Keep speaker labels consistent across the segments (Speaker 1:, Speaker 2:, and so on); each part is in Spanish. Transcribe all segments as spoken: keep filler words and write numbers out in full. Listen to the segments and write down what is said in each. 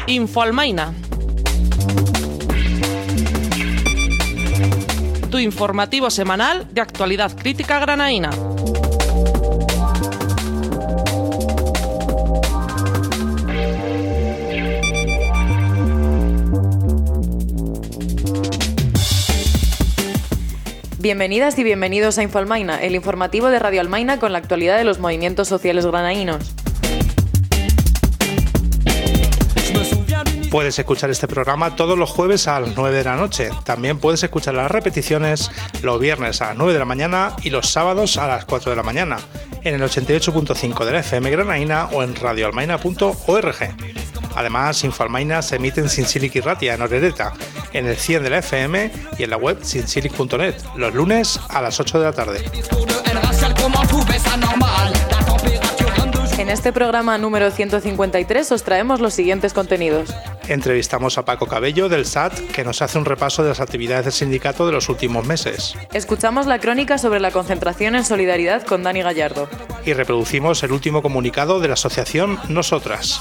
Speaker 1: Infoalmaina. Tu informativo semanal de actualidad crítica granaína.
Speaker 2: Bienvenidas y bienvenidos a Infoalmaina, el informativo de Radio Almaina con la actualidad de los movimientos sociales granaínos.
Speaker 3: Puedes escuchar este programa todos los jueves a las nueve de la noche. También puedes escuchar las repeticiones los viernes a las nueve de la mañana y los sábados a las cuatro de la mañana en el ochenta y ocho punto cinco de la F M Granaína o en radioalmaina punto org. Además, Infoalmaina se emite en Sinsilic y Ratia, en Orereta, en el cien de la F M y en la web sinsilic punto net, los lunes a las ocho de la tarde.
Speaker 2: En este programa número ciento cincuenta y tres os traemos los siguientes contenidos.
Speaker 3: Entrevistamos a Paco Cabello del S A T, que nos hace un repaso de las actividades del sindicato de los últimos meses.
Speaker 2: Escuchamos la crónica sobre la concentración en solidaridad con Dani Gallardo.
Speaker 3: Y reproducimos el último comunicado de la asociación Nosotras.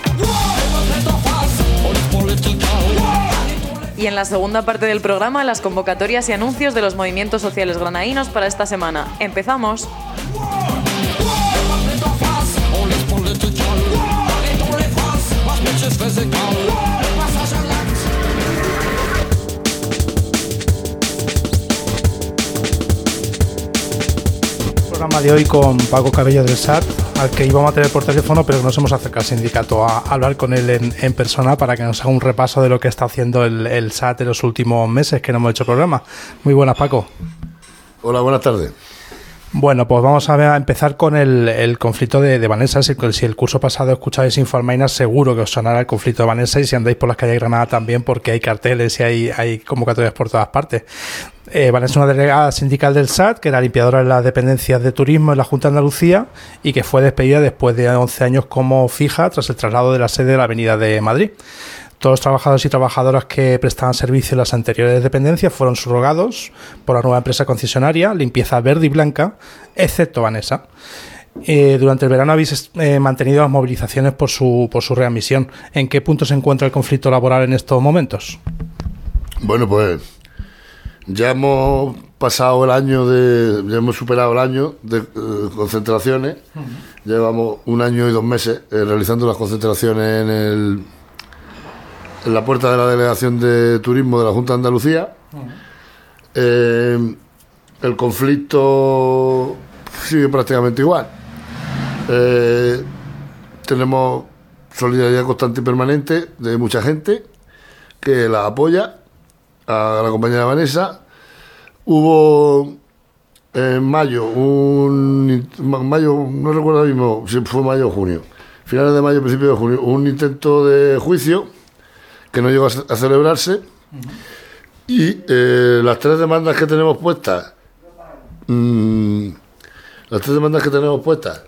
Speaker 2: Y en la segunda parte del programa, las convocatorias y anuncios de los movimientos sociales granaínos para esta semana. ¡Empezamos!
Speaker 3: Programa de hoy con Paco Cabello del S A T, al que íbamos a tener por teléfono, pero nos hemos acercado al sindicato a hablar con él en, en persona para que nos haga un repaso de lo que está haciendo el, el S A T en los últimos meses que no hemos hecho programa. Muy buenas, Paco.
Speaker 4: Hola, buenas tardes.
Speaker 3: Bueno, pues vamos a, ver, a empezar con el, el conflicto de, de Vanessa. Si, si el curso pasado escucháis Infoalmaina, seguro que os sonará el conflicto de Vanessa, y si andáis por las calles de Granada también, porque hay carteles y hay, hay convocatorias por todas partes. Eh, Vanessa es una delegada sindical del S A T, que era limpiadora en las dependencias de turismo en la Junta de Andalucía y que fue despedida después de once años como fija tras el traslado de la sede de la Avenida de Madrid. Todos los trabajadores y trabajadoras que prestaban servicio en las anteriores dependencias fueron subrogados por la nueva empresa concesionaria Limpieza Verde y Blanca, excepto Vanessa. Eh, durante el verano habéis eh, mantenido las movilizaciones por su, por su readmisión. ¿En qué punto se encuentra el conflicto laboral en estos momentos?
Speaker 4: Bueno, pues ya hemos pasado el año de... ya hemos superado el año de eh, concentraciones. Uh-huh. Llevamos un año y dos meses eh, realizando las concentraciones en el... en la puerta de la Delegación de Turismo de la Junta de Andalucía. Uh-huh. Eh, el conflicto sigue prácticamente igual. Eh, tenemos solidaridad constante y permanente de mucha gente que la apoya a la compañera Vanessa. Hubo en mayo, un mayo, no recuerdo ahora mismo si fue mayo o junio, finales de mayo, principios de junio, un intento de juicio que no llegó a celebrarse. Uh-huh. Y eh, las tres demandas que tenemos puestas, mmm, las tres demandas que tenemos puestas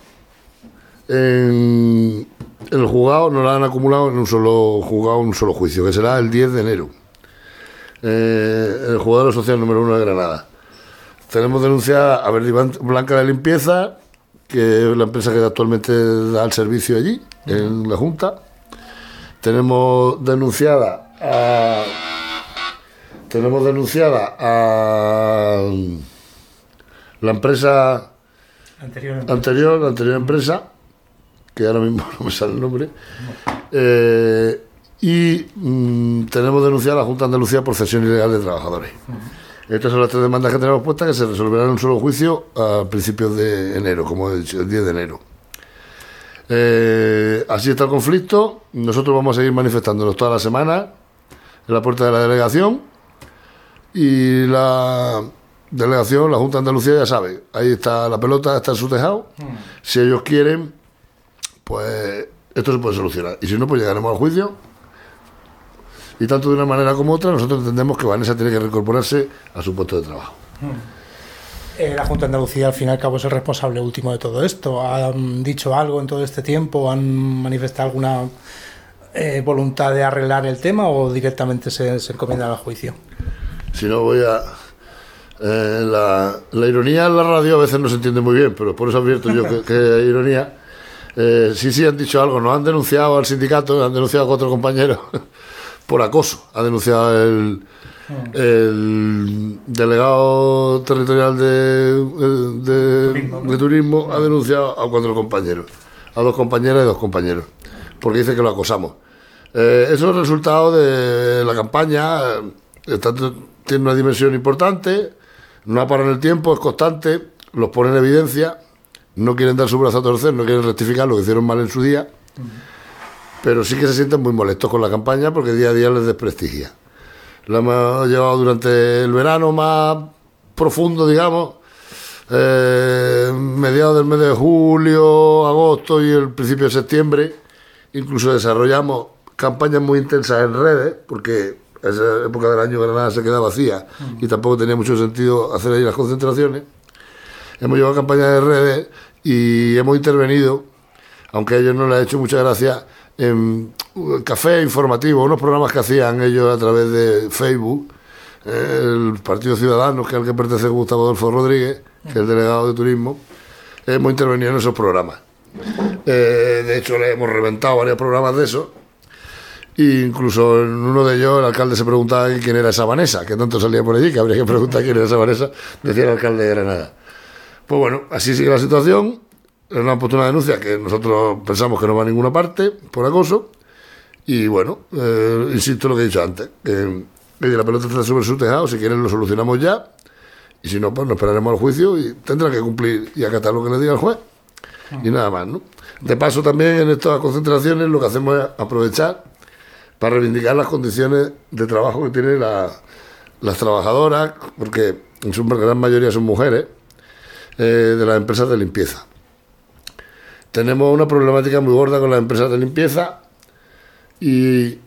Speaker 4: en, en el juzgado nos las han acumulado en un solo juzgado, en un solo juicio, que será el diez de enero, eh, en el juzgado social número uno de Granada. Tenemos denunciada a Verde y Blanca de Limpieza, que es la empresa que actualmente da el servicio allí, uh-huh, en la Junta. Tenemos denunciada a tenemos denunciada a la empresa anterior, anterior la anterior empresa, que ahora mismo no me sale el nombre, eh, y mmm, tenemos denunciada a la Junta de Andalucía por cesión ilegal de trabajadores. Uh-huh. Estas son las tres demandas que tenemos puestas, que se resolverán en un solo juicio a principios de enero, como he dicho, el diez de enero. Eh, así está el conflicto. Nosotros vamos a seguir manifestándonos toda la semana en la puerta de la delegación, y la delegación, la Junta de Andalucía, ya sabe, ahí está la pelota, está en su tejado. Mm. Si ellos quieren, pues esto se puede solucionar, y si no, pues llegaremos al juicio. Y tanto de una manera como otra, nosotros entendemos que Vanessa tiene que reincorporarse a su puesto de trabajo.
Speaker 3: Mm. Eh, la Junta de Andalucía, al fin y al cabo, es el responsable último de todo esto. ¿Han dicho algo en todo este tiempo? ¿Han manifestado alguna eh, voluntad de arreglar el tema, o directamente se, se encomiendan al juicio?
Speaker 4: Si no, voy a... Eh, la, la ironía en la radio a veces no se entiende muy bien, pero por eso advierto yo que, que hay ironía. Eh, sí, sí, han dicho algo. Nos han denunciado al sindicato, han denunciado a cuatro compañeros por acoso. Ha denunciado el, el delegado territorial de, de, de, de turismo, ha denunciado a cuatro compañeros, a dos compañeras y dos compañeros, porque dice que lo acosamos. Eh, eso es el resultado de la campaña. Está, tiene una dimensión importante, no ha parado en el tiempo, es constante, los pone en evidencia. No quieren dar su brazo a torcer, no quieren rectificar lo que hicieron mal en su día, pero sí que se sienten muy molestos con la campaña porque día a día les desprestigia. La hemos llevado durante el verano más profundo, digamos, eh, mediados del mes de julio, agosto y el principio de septiembre. Incluso desarrollamos campañas muy intensas en redes, porque en esa época del año Granada se queda vacía y tampoco tenía mucho sentido hacer ahí las concentraciones. Hemos llevado campañas de redes y hemos intervenido, aunque a ellos no les ha hecho mucha gracia, en café informativo, unos programas que hacían ellos a través de Facebook, el Partido Ciudadanos, que es al que pertenece Gustavo Adolfo Rodríguez, que es el delegado de turismo. Hemos intervenido en esos programas. Eh, de hecho, le hemos reventado varios programas de esos. E incluso en uno de ellos el alcalde se preguntaba quién era esa Vanessa, que tanto salía por allí, que habría que preguntar quién era esa Vanessa, decía el alcalde de Granada. Pues bueno, así sigue la situación. Nos han puesto una denuncia que nosotros pensamos que no va a ninguna parte por acoso. Y bueno, eh, insisto en lo que he dicho antes, que, que la pelota está sobre su tejado. Si quieren lo solucionamos ya, y si no, pues nos esperaremos al juicio y tendrá que cumplir y acatar lo que le diga el juez. Y nada más, ¿no? De paso, también en estas concentraciones lo que hacemos es aprovechar para reivindicar las condiciones de trabajo que tienen la, las trabajadoras, porque en su gran mayoría son mujeres, Eh, de las empresas de limpieza. Tenemos una problemática muy gorda con las empresas de limpieza y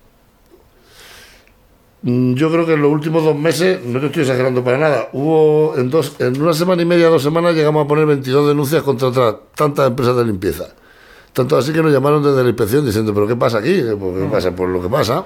Speaker 4: yo creo que en los últimos dos meses, no te estoy exagerando para nada, hubo en, dos, en una semana y media, dos semanas, llegamos a poner veintidós denuncias contra otras tantas empresas de limpieza. Tanto así que nos llamaron desde la inspección diciendo, ¿pero qué pasa aquí? ¿Qué pasa? Pues lo que pasa.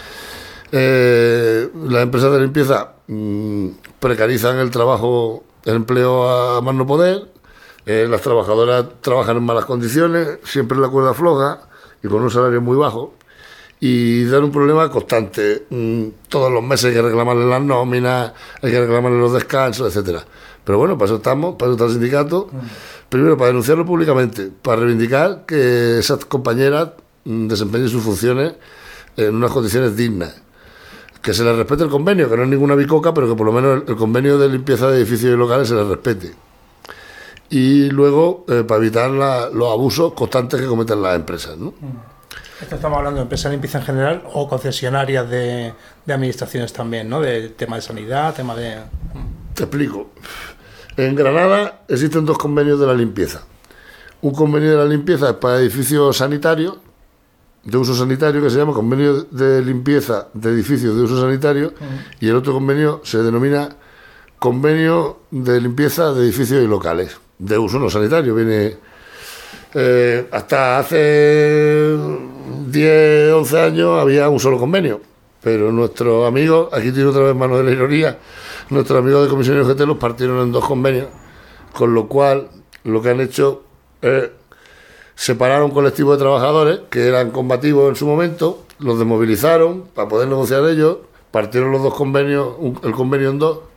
Speaker 4: Eh, las empresas de limpieza mmm, precarizan el trabajo, el empleo a más no poder, eh, las trabajadoras trabajan en malas condiciones, siempre en la cuerda floja y con un salario muy bajo, y dan un problema constante. Mm, todos los meses hay que reclamarle las nóminas, hay que reclamarle los descansos, etcétera. Pero bueno, para eso estamos, para eso está el sindicato. Primero, para denunciarlo públicamente, para reivindicar que esas compañeras mm, desempeñen sus funciones en unas condiciones dignas. Que se les respete el convenio, que no es ninguna bicoca, pero que por lo menos el, el convenio de limpieza de edificios y locales se les respete. Y luego, eh, para evitar la, los abusos constantes que cometen las empresas, ¿no?
Speaker 3: Esto estamos hablando de empresas de limpieza en general o concesionarias de, de administraciones también, ¿no? De tema de sanidad, tema de...
Speaker 4: Te explico. En Granada existen dos convenios de la limpieza. Un convenio de la limpieza es para edificios sanitarios, de uso sanitario, que se llama Convenio de Limpieza de Edificios de Uso Sanitario, uh-huh. Y el otro convenio se denomina Convenio de Limpieza de Edificios y Locales, de uso no sanitario. Viene eh, hasta hace diez, once años había un solo convenio, pero nuestros amigos, aquí tiene otra vez mano de la ironía, nuestros amigos de Comisión U G T los partieron en dos convenios, con lo cual lo que han hecho es separar un colectivo de trabajadores que eran combativos en su momento, los desmovilizaron para poder negociar ellos, partieron los dos convenios, un, el convenio en dos,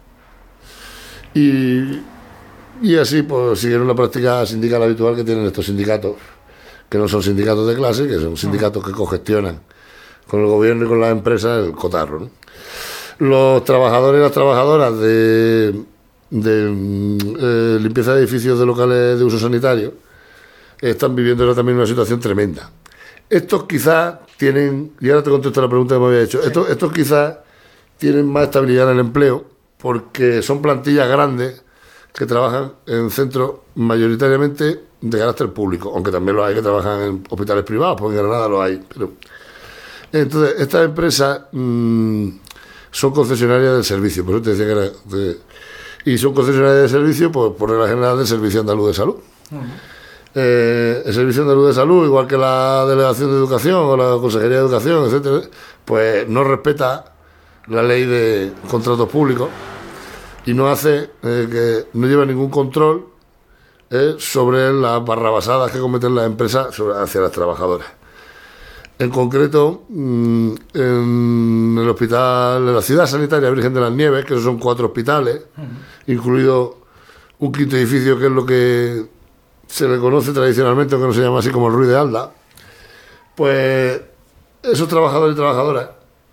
Speaker 4: y, y así pues siguieron la práctica sindical habitual que tienen estos sindicatos, que no son sindicatos de clase, que son sindicatos que cogestionan con el gobierno y con las empresas el cotarro, ¿no? Los trabajadores y las trabajadoras de, de eh, limpieza de edificios de locales de uso sanitario están viviendo ahora también una situación tremenda. Estos quizás tienen, y ahora te contesto la pregunta que me había hecho, sí. estos, estos quizás tienen más estabilidad en el empleo porque son plantillas grandes que trabajan en centros mayoritariamente de carácter público, aunque también los hay que trabajan en hospitales privados, porque en Granada los hay. Pero entonces, estas empresas mmm, son concesionarias del servicio, por eso te decía que era... De, y son concesionarias de servicio por, por regla general del Servicio Andaluz de Salud. Uh-huh. Eh, el Servicio Andaluz de Salud, igual que la Delegación de Educación o la Consejería de Educación, etcétera, pues no respeta la ley de contratos públicos y no hace eh, que no lleva ningún control eh, sobre las barrabasadas que cometen las empresas sobre, hacia las trabajadoras. En concreto, mmm, en el hospital, en la Ciudad Sanitaria Virgen de las Nieves, que son cuatro hospitales, uh-huh. incluido un quinto edificio que es lo que se le conoce tradicionalmente, aunque no se llama así, como el Ruiz de Alda, pues esos trabajadores y trabajadoras,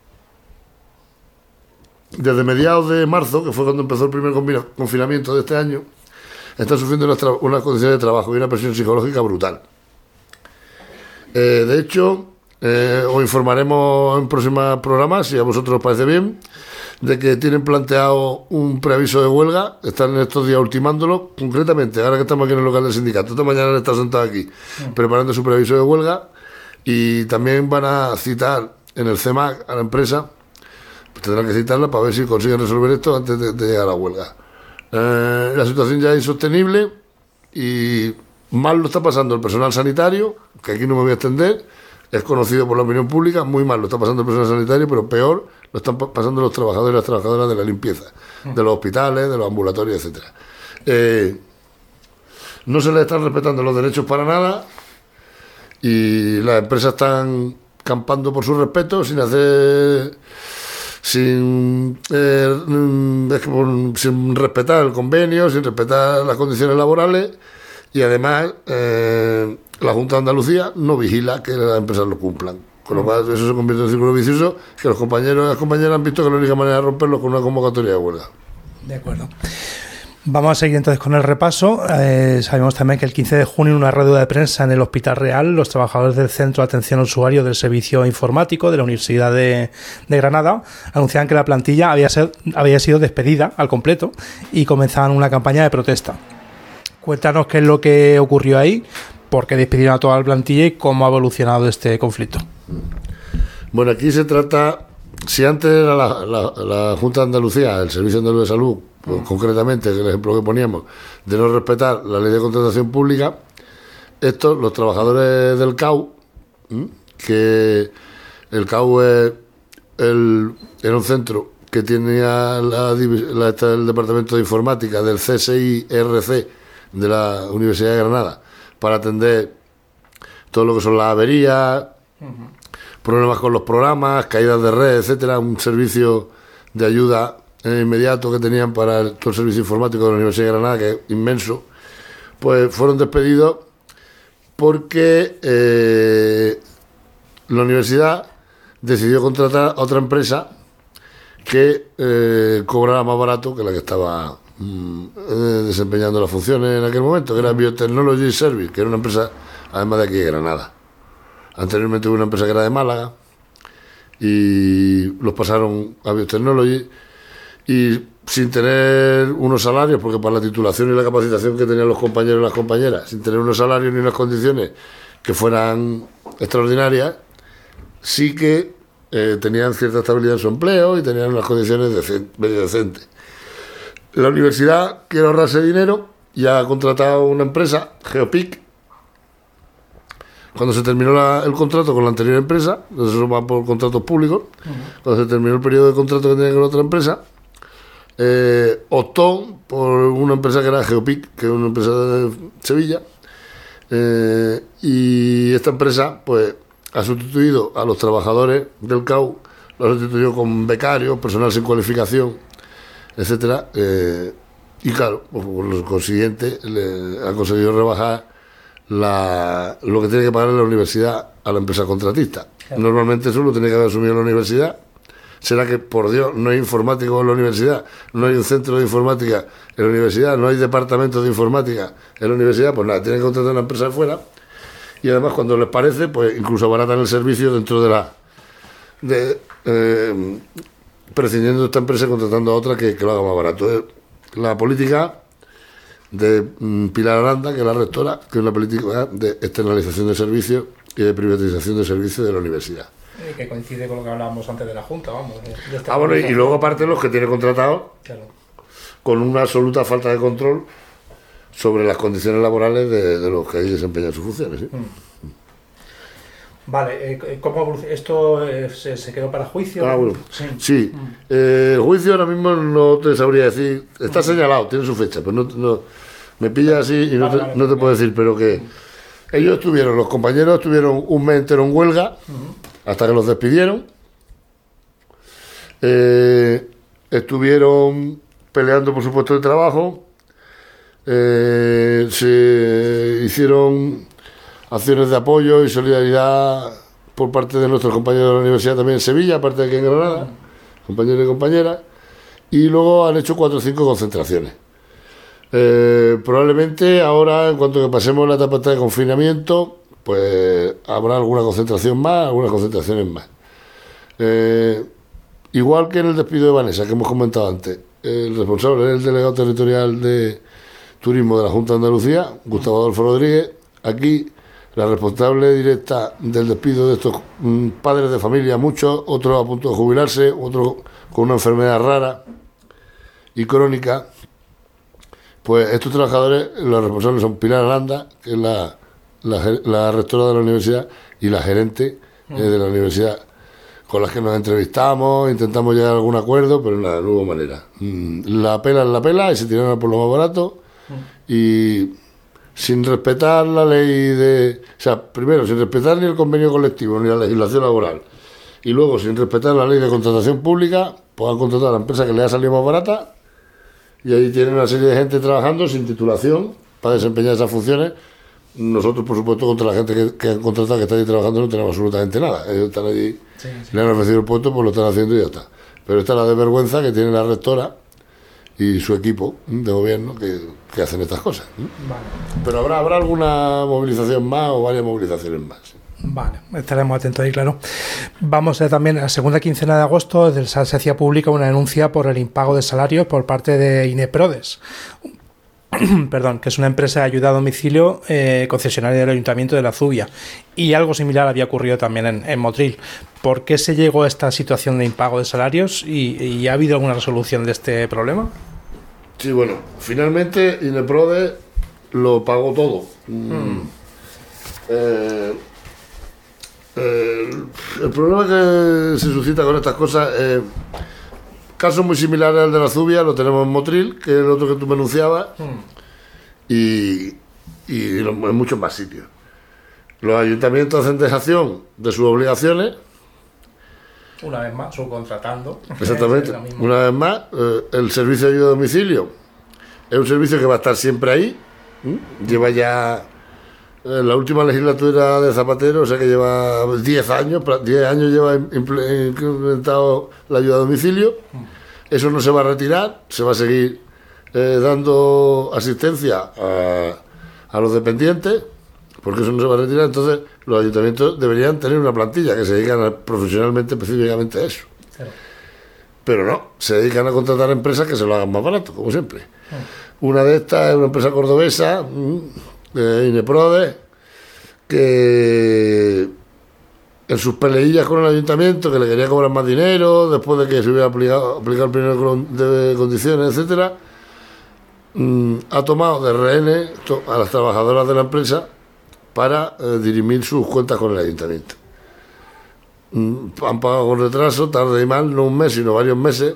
Speaker 4: desde mediados de marzo, que fue cuando empezó el primer confinamiento de este año, están sufriendo unas, tra- unas condiciones de trabajo y una presión psicológica brutal. Eh, de hecho, eh, os informaremos en próximos programas, si a vosotros os parece bien, de que tienen planteado un preaviso de huelga, están en estos días ultimándolo, concretamente, ahora que estamos aquí en el local del sindicato, esta mañana han estado sentados aquí, mm. preparando su preaviso de huelga, y también van a citar en el C E M A C a la empresa, pues tendrán que citarla para ver si consiguen resolver esto antes de, de llegar a la huelga. Eh, la situación ya es insostenible y mal lo está pasando el personal sanitario, que aquí no me voy a extender, es conocido por la opinión pública, muy mal lo está pasando el personal sanitario, pero peor lo están pasando los trabajadores y las trabajadoras de la limpieza, de los hospitales, de los ambulatorios, etcétera. Eh, no se les están respetando los derechos para nada y las empresas están campando por su respeto sin hacer, sin, eh, sin respetar el convenio, sin respetar las condiciones laborales y además eh, la Junta de Andalucía no vigila que las empresas lo cumplan. Con lo cual eso se convierte en un círculo vicioso que los compañeros y las compañeras han visto que la única manera de romperlo es con una convocatoria de huelga.
Speaker 3: De acuerdo. Vamos a seguir entonces con el repaso. Eh, sabemos también que el quince de junio en una rueda de prensa en el Hospital Real, los trabajadores del Centro de Atención al Usuario del Servicio Informático de la Universidad de, de Granada anunciaban que la plantilla había, ser, había sido despedida al completo y comenzaban una campaña de protesta. Cuéntanos qué es lo que ocurrió ahí, por qué despidieron a toda la plantilla y cómo ha evolucionado este conflicto.
Speaker 4: Bueno, aquí se trata, si antes era la, la, la Junta de Andalucía, el Servicio Andaluz de Salud, pues, mm. concretamente, el ejemplo que poníamos, de no respetar la ley de contratación pública, estos, los trabajadores del C A U, ¿m? que el C A U es el, era un centro que tenía la, la, el Departamento de Informática del C S I R C de la Universidad de Granada, para atender todo lo que son las averías, uh-huh. problemas con los programas, caídas de red, etcétera, un servicio de ayuda inmediato que tenían para el, todo el servicio informático de la Universidad de Granada, que es inmenso, pues fueron despedidos porque eh, la universidad decidió contratar a otra empresa que eh, cobrara más barato que la que estaba mm, eh, desempeñando las funciones en aquel momento, que era Biotechnology Service, que era una empresa además de aquí de Granada. Anteriormente hubo una empresa que era de Málaga y los pasaron a Biotechnology y sin tener unos salarios, porque para la titulación y la capacitación que tenían los compañeros y las compañeras, sin tener unos salarios ni unas condiciones que fueran extraordinarias, sí que eh, tenían cierta estabilidad en su empleo y tenían unas condiciones decent- medio decentes. La universidad quiere ahorrarse dinero y ha contratado una empresa, Geopic. Cuando se terminó la, el contrato con la anterior empresa, eso va por contratos públicos, uh-huh. cuando se terminó el periodo de contrato que tenía con otra empresa, eh, optó por una empresa que era Geopic, que es una empresa de Sevilla, eh, y esta empresa pues ha sustituido a los trabajadores del C A U, lo ha sustituido con becarios, personal sin cualificación, etcétera, eh, y claro, pues, por lo consiguiente le ha conseguido rebajar La, lo que tiene que pagar la universidad a la empresa contratista. Claro. Normalmente eso lo tiene que haber asumido la universidad. ¿Será que, por Dios, no hay informáticos en la universidad? ¿No hay un centro de informática en la universidad? ¿No hay departamento de informática en la universidad? Pues nada, tienen que contratar una empresa de fuera y además cuando les parece, pues incluso abaratan el servicio dentro de la... de eh, prescindiendo de esta empresa y contratando a otra que, que lo haga más barato. La política de Pilar Aranda, que es la rectora, que es una política de externalización de servicios y de privatización de servicios de la universidad.
Speaker 3: Eh, que coincide con lo que hablábamos antes de la Junta, vamos. De, de
Speaker 4: ah, bueno, y, y luego aparte los que tiene contratados,
Speaker 3: claro,
Speaker 4: con una absoluta falta de control sobre las condiciones laborales de, de los que ahí desempeñan sus funciones. ¿Sí? Mm.
Speaker 3: Vale, eh, ¿cómo esto eh, se, se quedó para juicio?
Speaker 4: Ah, bueno.
Speaker 3: Sí.
Speaker 4: sí. Mm. Eh, el juicio ahora mismo no te sabría decir, está mm. señalado, tiene su fecha, pero no, no, me pilla así y no te, no te puedo decir, pero que ellos estuvieron, los compañeros estuvieron un mes entero en huelga, uh-huh. hasta que los despidieron. Eh, estuvieron peleando por su puesto de trabajo, eh, se hicieron acciones de apoyo y solidaridad por parte de nuestros compañeros de la universidad también en Sevilla, aparte de aquí en Granada, compañeros y compañeras, y luego han hecho cuatro o cinco concentraciones. Eh, probablemente ahora, en cuanto que pasemos la etapa de confinamiento, pues habrá alguna concentración más, algunas concentraciones más. Eh, igual que en el despido de Vanessa, que hemos comentado antes, el responsable es el delegado territorial de turismo de la Junta de Andalucía, Gustavo Adolfo Rodríguez. Aquí la responsable directa del despido de estos mm, padres de familia, muchos, otros a punto de jubilarse, otros con una enfermedad rara y crónica. Pues estos trabajadores, los responsables son Pilar Aranda, que es la, la, la rectora de la universidad, y la gerente eh, de la universidad, con las que nos entrevistamos, intentamos llegar a algún acuerdo, pero nada, no hubo manera. La pela es la pela y se tiraron por lo más barato, y sin respetar la ley de... O sea, primero, sin respetar ni el convenio colectivo, ni la legislación laboral, y luego, sin respetar la ley de contratación pública, pues han contratado a la empresa que les ha salido más barata, y ahí tienen una serie de gente trabajando sin titulación para desempeñar esas funciones. Nosotros, por supuesto, contra la gente que, que han contratado, que está ahí trabajando, no tenemos absolutamente nada. Ellos están allí, sí, sí. Le han ofrecido el puesto, pues lo están haciendo y ya está. Pero esta es la desvergüenza que tiene la rectora y su equipo de gobierno que, que hacen estas cosas. Vale. Pero habrá, habrá alguna movilización más o varias movilizaciones más. ¿Sí?
Speaker 3: Vale, estaremos atentos ahí, claro. Vamos a también, a la segunda quincena de agosto, del S A S se hacía pública una denuncia por el impago de salarios por parte de Ineprodes, perdón, que es una empresa de ayuda a domicilio eh, concesionaria del Ayuntamiento de la Zubia, y algo similar había ocurrido también en, en Motril. ¿Por qué se llegó a esta situación de impago de salarios y, y ha habido alguna resolución de este problema?
Speaker 4: Sí, bueno, finalmente Ineprodes lo pagó todo. Mm. Eh, eh, el problema que se suscita con estas cosas, eh, casos muy similares al de la Zubia lo tenemos en Motril, que es el otro que tú me anunciabas, mm. y, y en muchos más sitios. Los ayuntamientos hacen dejación de sus obligaciones.
Speaker 3: Una vez más, subcontratando.
Speaker 4: Exactamente. Una vez más, eh, el servicio de ayuda a domicilio es un servicio que va a estar siempre ahí. ¿Mm? Lleva ya eh, la última legislatura de Zapatero, o sea que lleva diez años, diez años lleva implementado la ayuda a domicilio. Eso no se va a retirar, se va a seguir eh, dando asistencia a, a los dependientes, porque eso no se va a retirar. Entonces los ayuntamientos deberían tener una plantilla que se dedican a, profesionalmente específicamente a eso. Claro. Pero no, se dedican a contratar empresas que se lo hagan más barato, como siempre. Claro. Una de estas es una empresa cordobesa, de Ineprodes, que en sus peleillas con el ayuntamiento, que le quería cobrar más dinero después de que se hubiera aplicado, aplicado el primero de condiciones, etcétera, mmm, ha tomado de rehenes a las trabajadoras de la empresa para eh, dirimir sus cuentas con el ayuntamiento. Mm, han pagado con retraso, tarde y mal, no un mes, sino varios meses,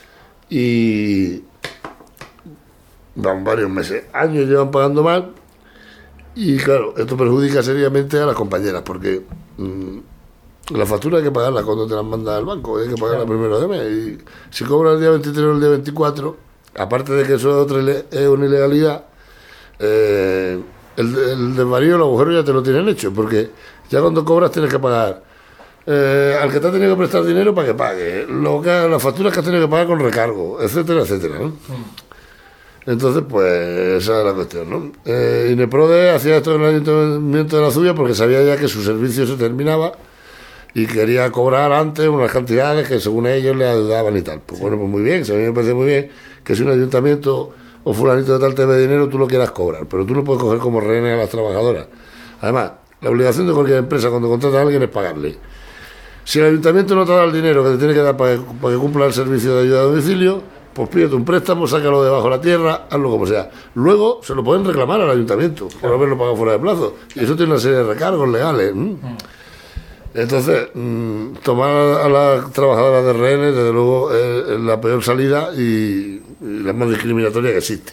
Speaker 4: y van varios meses, años llevan pagando mal, y claro, esto perjudica seriamente a las compañeras, porque mmm, la factura hay que pagarla cuando te la manda al banco, hay que pagarla primero de mes, y si cobras el día veintitrés o el día veinticuatro, aparte de que eso es, otra, es una ilegalidad, eh, el, el desvarío, el agujero ya te lo tienen hecho, porque ya cuando cobras tienes que pagar eh, al que te ha tenido que prestar dinero para que pague, lo que, las facturas que has tenido que pagar con recargo, etcétera, etcétera, ¿no? Mm. Entonces, pues, esa es la cuestión, ¿no? Eh, Ineprodes hacía esto en el Ayuntamiento de la Zubia porque sabía ya que su servicio se terminaba y quería cobrar antes unas cantidades que según ellos le ayudaban y tal. Pues sí. Bueno, pues muy bien, a mí me parece muy bien que si un ayuntamiento o fulanito de tal te ve dinero, tú lo quieras cobrar, pero tú no puedes coger como rehenes a las trabajadoras. Además, la obligación de cualquier empresa cuando contrata a alguien es pagarle. Si el ayuntamiento no te da el dinero que te tiene que dar para que, para que cumpla el servicio de ayuda a domicilio, pues pídete un préstamo, sácalo debajo de la tierra, hazlo como sea. Luego se lo pueden reclamar al ayuntamiento por haberlo pagado fuera de plazo. Y eso tiene una serie de recargos legales. ¿Mm? Entonces, mmm, tomar a las trabajadoras de rehenes, desde luego, es la peor salida y, y la más discriminatoria que existe.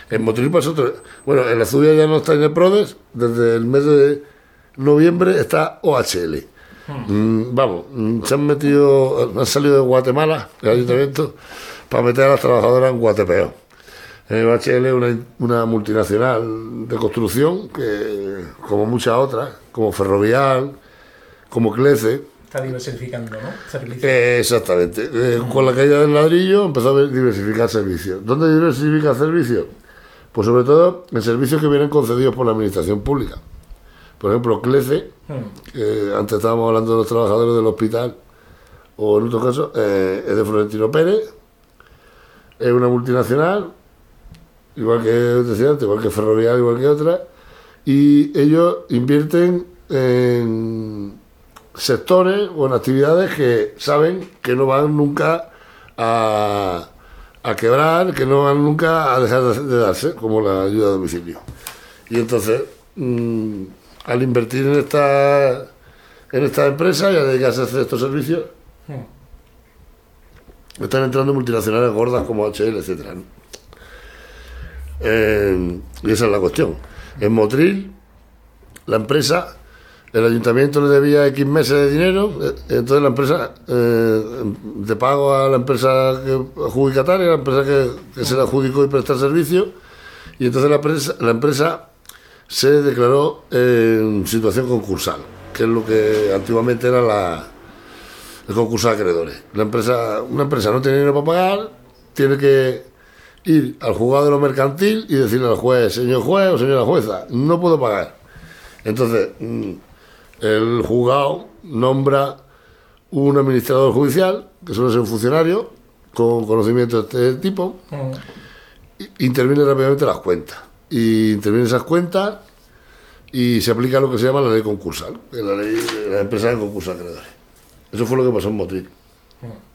Speaker 4: En Motril pasó otro. Bueno, en la Zubia ya no está en el Prodes, desde el mes de noviembre está O H L. Hmm. Mm, vamos, mm, se han metido, han salido de Guatemala, el ayuntamiento, para meter a las trabajadoras en Guatepeo. El O H L es una, una multinacional de construcción que, como muchas otras, como Ferrovial, como Clece.
Speaker 3: Está diversificando, ¿no? Servicios.
Speaker 4: Eh, exactamente. Eh, con la caída del ladrillo empezó a diversificar servicios. ¿Dónde diversifica servicios? Pues sobre todo en servicios que vienen concedidos por la administración pública. Por ejemplo, Clece, hmm. eh, antes estábamos hablando de los trabajadores del hospital, o en otro caso, eh, es de Florentino Pérez, es una multinacional, igual que decía antes, igual que Ferrovial, igual que otra, y ellos invierten en sectores o en actividades que saben que no van nunca a, a quebrar, que no van nunca a dejar de, de darse, como la ayuda a domicilio. Y entonces, mmm, al invertir en esta en esta empresa y a dedicarse a hacer estos servicios, hmm. están entrando multinacionales gordas como H L, etcétera, ¿no? Eh, y esa es la cuestión. En Motril, la empresa, el ayuntamiento le debía X meses de dinero, eh, entonces la empresa, eh, de pago a la empresa que, adjudicataria, la empresa que, que se le adjudicó y presta servicio, y entonces la empresa, la empresa se declaró en situación concursal, que es lo que antiguamente era la, el concurso de acreedores. La empresa, una empresa no tiene dinero para pagar, tiene que ir al juzgado de lo mercantil y decirle al juez, señor juez o señora jueza, no puedo pagar. Entonces, el juzgado nombra un administrador judicial, que suele ser un funcionario con conocimiento de este tipo, mm. interviene rápidamente las cuentas. Y intervienen esas cuentas y se aplica lo que se llama la ley concursal, que es la ley de la empresa de concurso de acreedores. Eso fue lo que pasó en Motril. Mm.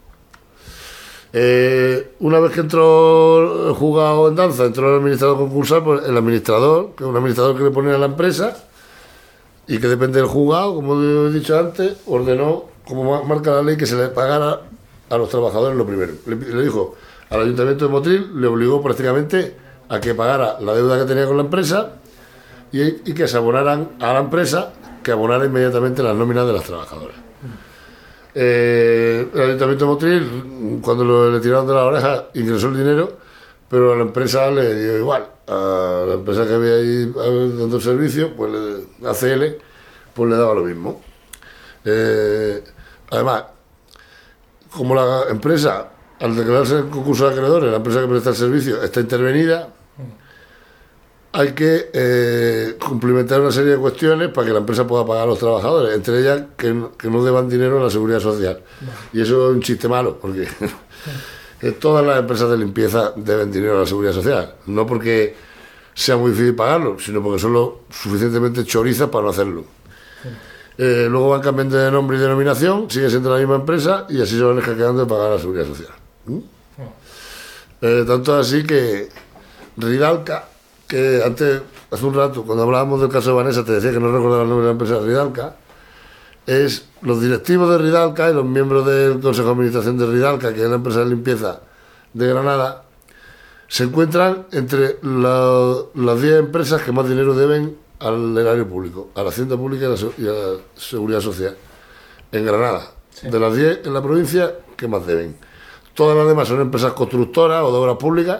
Speaker 4: Eh, una vez que entró el juzgado en danza, entró el administrador concursal, pues el administrador, que es un administrador que le pone a la empresa y que depende del juzgado, como he dicho antes, ordenó, como marca la ley, que se le pagara a los trabajadores lo primero. Le, le dijo al ayuntamiento de Motril, le obligó prácticamente a que pagara la deuda que tenía con la empresa y, y que se abonaran a la empresa, que abonara inmediatamente las nóminas de las trabajadoras. Eh, el ayuntamiento de Motril, cuando lo, le tiraron de la oreja, ingresó el dinero, pero a la empresa le dio igual. A la empresa que había ahí dando el servicio, pues le, A C L, pues le daba lo mismo. Eh, además, como la empresa, al declararse el concurso de acreedores, la empresa que presta el servicio está intervenida, hay que eh, cumplimentar una serie de cuestiones para que la empresa pueda pagar a los trabajadores, entre ellas que, que no deban dinero a la seguridad social. Y eso es un chiste malo, porque todas las empresas de limpieza deben dinero a la seguridad social, no porque sea muy difícil pagarlo, sino porque son lo suficientemente chorizas para no hacerlo. Eh, luego van cambiando de nombre y denominación, sigue siendo la misma empresa y así se van escaqueando de pagar a la seguridad social. ¿Mm? Eh, tanto así que Ridalca, que antes, hace un rato, cuando hablábamos del caso de Vanessa, te decía que no recordaba el nombre de la empresa Ridalca, es los directivos de Ridalca y los miembros del Consejo de Administración de Ridalca, que es la empresa de limpieza de Granada, se encuentran entre la, las diez empresas que más dinero deben al erario público, a la Hacienda Pública y a la, y a la Seguridad Social, en Granada. Sí. De las diez en la provincia, que más deben. Todas las demás son empresas constructoras o de obras públicas,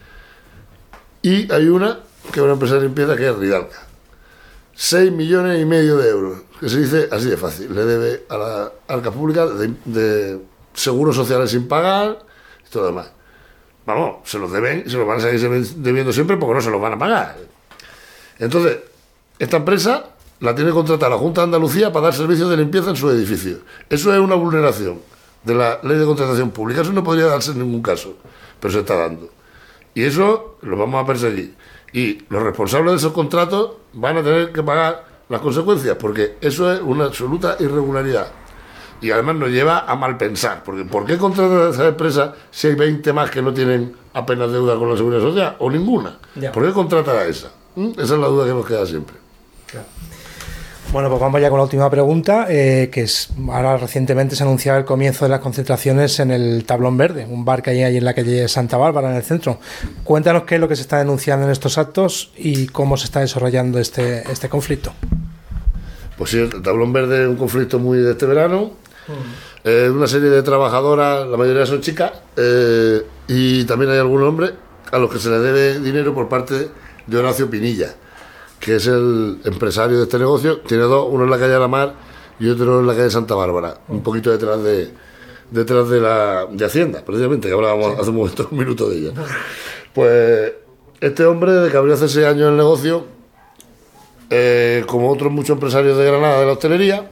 Speaker 4: y hay una que es una empresa de limpieza que es Ridalca. seis millones y medio de euros, que se dice así de fácil, le debe a la arca pública de, de seguros sociales sin pagar y todo lo demás. Vamos, se los deben y se los van a seguir debiendo siempre porque no se los van a pagar. Entonces, esta empresa la tiene contratada la Junta de Andalucía para dar servicios de limpieza en sus edificios. Eso es una vulneración de la ley de contratación pública. Eso no podría darse en ningún caso, pero se está dando. Y eso lo vamos a perseguir. Y los responsables de esos contratos van a tener que pagar las consecuencias, porque eso es una absoluta irregularidad. Y además nos lleva a mal pensar, porque ¿por qué contratar a esa empresa si hay veinte más que no tienen apenas deuda con la Seguridad Social? O ninguna. Ya. ¿Por qué contratar a esa? ¿Mm? Esa es la duda que nos queda siempre.
Speaker 3: Claro. Bueno, pues vamos ya con la última pregunta, eh, que es, ahora recientemente se anunciaba el comienzo de las concentraciones en el Tablón Verde, un bar que hay ahí en la calle Santa Bárbara, en el centro. Cuéntanos qué es lo que se está denunciando en estos actos y cómo se está desarrollando este, este conflicto.
Speaker 4: Pues sí, el Tablón Verde es un conflicto muy de este verano. Mm. Eh, una serie de trabajadoras, la mayoría son chicas, eh, y también hay algunos hombres a los que se les debe dinero por parte de Horacio Pinilla, que es el empresario de este negocio. Tiene dos, uno en la calle La Mar y otro en la calle Santa Bárbara, un poquito detrás de detrás de la de Hacienda, precisamente, que hablábamos sí. hace un momento, un minuto de ella. Pues este hombre, desde que abrió hace seis años el negocio, eh, como otros muchos empresarios de Granada de la hostelería,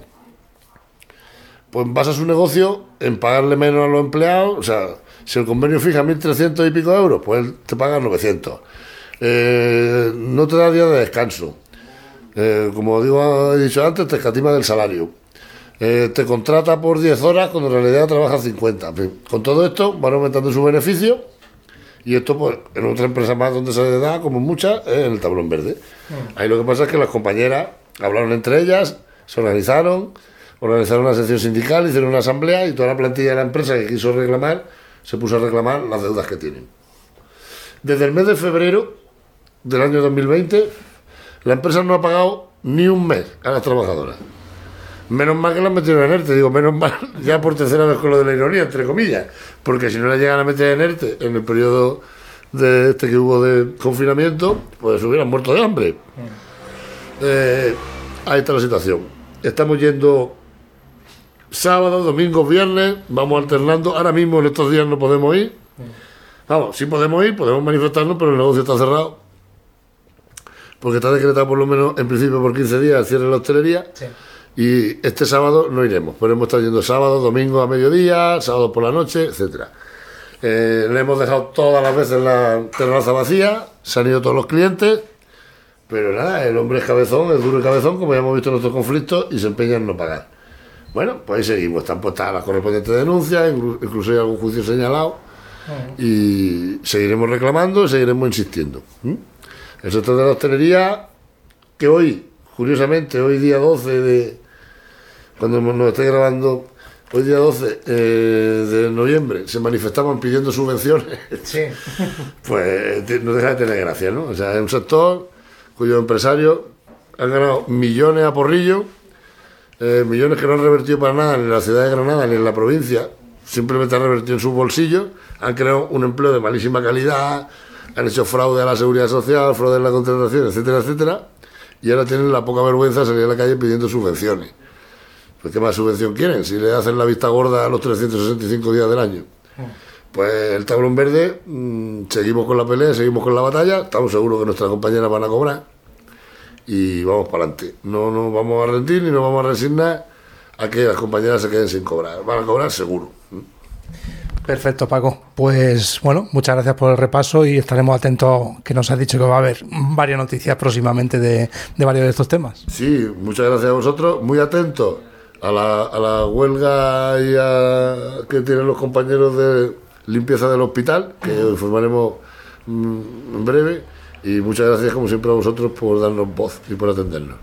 Speaker 4: pues basa su negocio en pagarle menos a los empleados. O sea, si el convenio fija mil trescientos y pico euros, pues él te paga novecientos. Eh, no te da día de descanso, eh, como digo, he dicho antes, te escatima del salario, eh, te contrata por diez horas cuando en realidad trabaja cincuenta. Con todo esto van aumentando su beneficio, y esto pues en otra empresa más donde se le da, como muchas, es en el Tablón Verde. Mm. Ahí lo que pasa es que las compañeras hablaron entre ellas, se organizaron, organizaron una sección sindical, hicieron una asamblea, y toda la plantilla de la empresa que quiso reclamar se puso a reclamar las deudas que tienen. Desde el mes de febrero del año dos mil veinte, la empresa no ha pagado ni un mes a las trabajadoras. Menos mal que las metieron en ERTE, digo, menos mal, ya por tercera vez con lo de la ironía, entre comillas, porque si no la llegan a meter en ERTE en el periodo de este que hubo de confinamiento, pues se hubieran muerto de hambre. Eh, ahí está la situación. Estamos yendo sábado, domingo, viernes, vamos alternando. Ahora mismo en estos días no podemos ir. Vamos, sí podemos ir, podemos manifestarnos, pero el negocio está cerrado, porque está decretado por lo menos en principio por quince días el cierre de la hostelería. Sí. Y este sábado no iremos, podemos estar yendo sábado, domingo a mediodía, sábado por la noche, etcétera. Eh, le hemos dejado todas las veces la terraza vacía, se han ido todos los clientes, pero nada, el hombre es cabezón, es duro y cabezón, como ya hemos visto en nuestros conflictos, y se empeña en no pagar. Bueno, pues ahí seguimos, están puestas las correspondientes denuncias, incluso hay algún juicio señalado, uh-huh. y seguiremos reclamando y seguiremos insistiendo. ¿Mm? El sector de la hostelería, que hoy, curiosamente, hoy día doce de... cuando nos esté grabando, hoy día doce eh, de noviembre, se manifestaban pidiendo subvenciones, sí. Pues no deja de tener gracia, ¿no? O sea, es un sector cuyos empresarios han ganado millones a porrillo, eh, millones que no han revertido para nada ni en la ciudad de Granada ni en la provincia, simplemente han revertido en sus bolsillos, han creado un empleo de malísima calidad, han hecho fraude a la seguridad social, fraude en la contratación, etcétera, etcétera, y ahora tienen la poca vergüenza de salir a la calle pidiendo subvenciones. Pues ¿qué más subvención quieren? Si le hacen la vista gorda a los trescientos sesenta y cinco días del año. Pues el Tablón Verde, mmm, seguimos con la pelea, seguimos con la batalla, estamos seguros que nuestras compañeras van a cobrar, y vamos para adelante. No nos vamos a rendir ni nos vamos a resignar a que las compañeras se queden sin cobrar. Van a cobrar seguro.
Speaker 3: Perfecto, Paco. Pues bueno, muchas gracias por el repaso y estaremos atentos, que nos has dicho que va a haber varias noticias próximamente de, de varios de estos temas.
Speaker 4: Sí, muchas gracias a vosotros. Muy atentos a la, a la huelga y a, que tienen los compañeros de limpieza del hospital, que informaremos mmm, en breve. Y muchas gracias, como siempre, a vosotros por darnos voz y por atendernos.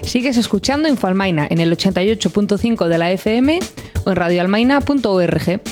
Speaker 5: Sigues escuchando Infoalmaina en el ochenta y ocho punto cinco de la F M o en radioalmaina punto org.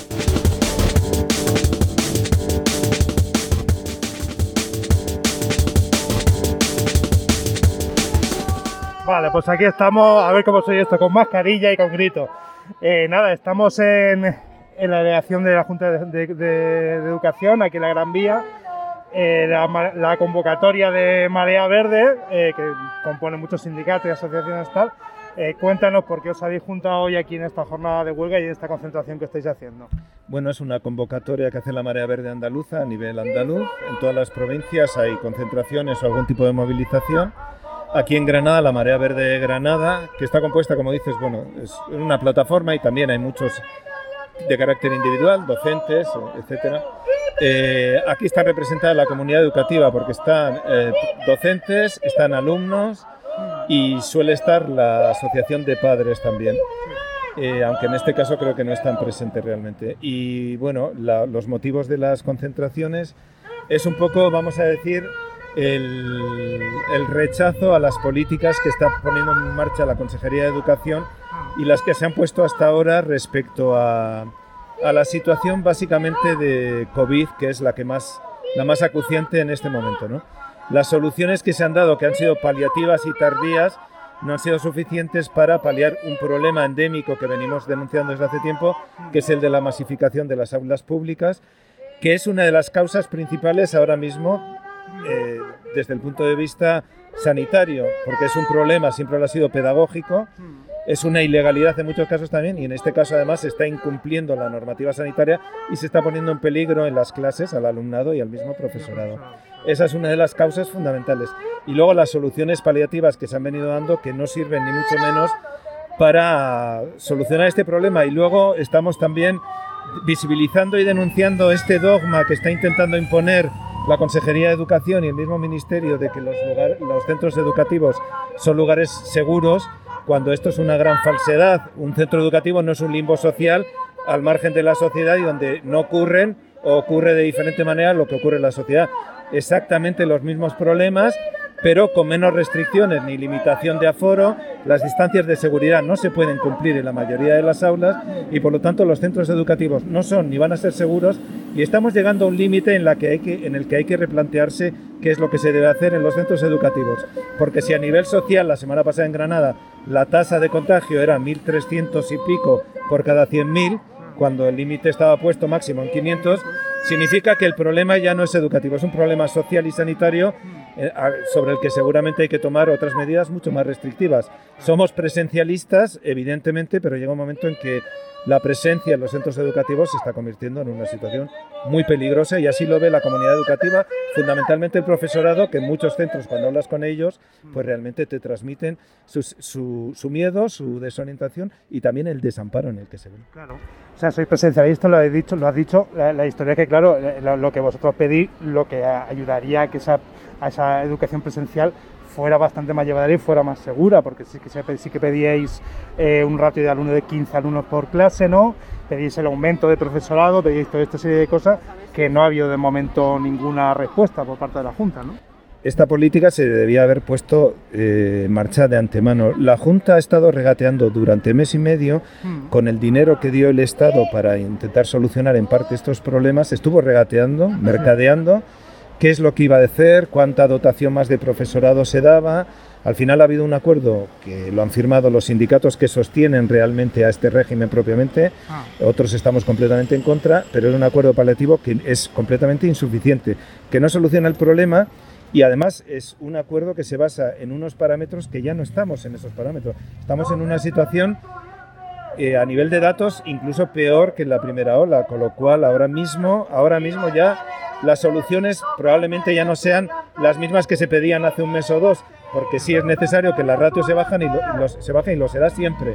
Speaker 3: Vale, pues aquí estamos, a ver cómo soy esto, con mascarilla y con grito. Eh, nada, estamos en, en la delegación de la Junta de, de, de, de Educación, aquí en la Gran Vía. Eh, la, la convocatoria de Marea Verde, eh, que compone muchos sindicatos y asociaciones tal. Eh, cuéntanos por qué os habéis juntado hoy aquí en esta jornada de huelga y en esta concentración que estáis haciendo.
Speaker 6: Bueno, es una convocatoria que hace la Marea Verde Andaluza a nivel andaluz. En todas las provincias hay concentraciones o algún tipo de movilización. Aquí en Granada, la Marea Verde Granada, que está compuesta, como dices, bueno, es una plataforma y también hay muchos de carácter individual, docentes, etcétera. Eh, aquí está representada la comunidad educativa porque están eh, docentes, están alumnos y suele estar la asociación de padres también, eh, aunque en este caso creo que no están presentes realmente. Y bueno, la, los motivos de las concentraciones es un poco, vamos a decir, el, el rechazo a las políticas que está poniendo en marcha la Consejería de Educación y las que se han puesto hasta ahora respecto a, a la situación básicamente de COVID, que es la que más, la más acuciante en este momento, ¿no? Las soluciones que se han dado, que han sido paliativas y tardías, no han sido suficientes para paliar un problema endémico que venimos denunciando desde hace tiempo, que es el de la masificación de las aulas públicas, que es una de las causas principales ahora mismo eh, desde el punto de vista sanitario, porque es un problema, siempre lo ha sido pedagógico, es una ilegalidad en muchos casos también, y en este caso además se está incumpliendo la normativa sanitaria y se está poniendo en peligro en las clases al alumnado y al mismo profesorado. Esa es una de las causas fundamentales. Y luego las soluciones paliativas que se han venido dando, que no sirven ni mucho menos para solucionar este problema. Y luego estamos también visibilizando y denunciando este dogma que está intentando imponer la Consejería de Educación y el mismo Ministerio de que los, lugar, los centros educativos son lugares seguros, cuando esto es una gran falsedad. Un centro educativo no es un limbo social al margen de la sociedad y donde no ocurren o ocurre de diferente manera lo que ocurre en la sociedad. Exactamente los mismos problemas, pero con menos restricciones ni limitación de aforo. Las distancias de seguridad no se pueden cumplir en la mayoría de las aulas y por lo tanto los centros educativos no son ni van a ser seguros, y estamos llegando a un límite en, la que hay que, en el que hay que replantearse qué es lo que se debe hacer en los centros educativos. Porque si a nivel social, la semana pasada en Granada, la tasa de contagio era mil trescientos y pico por cada cien mil, cuando el límite estaba puesto máximo en quinientos, significa que el problema ya no es educativo, es un problema social y sanitario eh, sobre el que seguramente hay que tomar otras medidas mucho más restrictivas. Somos presencialistas, evidentemente, pero llega un momento en que la presencia en los centros educativos se está convirtiendo en una situación muy peligrosa, y así lo ve la comunidad educativa, fundamentalmente el profesorado, que en muchos centros, cuando hablas con ellos, pues realmente te transmiten su, su, su miedo, su desorientación y también el desamparo en el que se ven.
Speaker 3: Claro. O sea, sois presencialistas, lo has dicho, lo has dicho. La, la historia es que, claro, lo, lo que vosotros pedís, lo que ayudaría a que esa, a esa educación presencial fuera bastante más llevadera y fuera más segura, porque sí que, sí que pedíais eh, un ratio de alumnos de quince alumnos por clase, ¿no? Pedíais el aumento de profesorado, pedíais toda esta serie de cosas que no ha habido de momento ninguna respuesta por parte de la Junta, ¿no?
Speaker 6: Esta política se debía haber puesto eh, en marcha de antemano. La Junta ha estado regateando durante mes y medio mm. con el dinero que dio el Estado para intentar solucionar en parte estos problemas. Estuvo regateando, mercadeando qué es lo que iba a hacer, cuánta dotación más de profesorado se daba. Al final ha habido un acuerdo que lo han firmado los sindicatos que sostienen realmente a este régimen propiamente, ah. otros estamos completamente en contra, pero es un acuerdo paliativo que es completamente insuficiente, que no soluciona el problema, y además es un acuerdo que se basa en unos parámetros que ya no estamos en esos parámetros. Estamos en una situación eh, a nivel de datos incluso peor que en la primera ola, con lo cual ahora mismo, ahora mismo ya las soluciones probablemente ya no sean las mismas que se pedían hace un mes o dos, porque sí es necesario que las ratios se bajen y lo, los, se bajen y lo será siempre.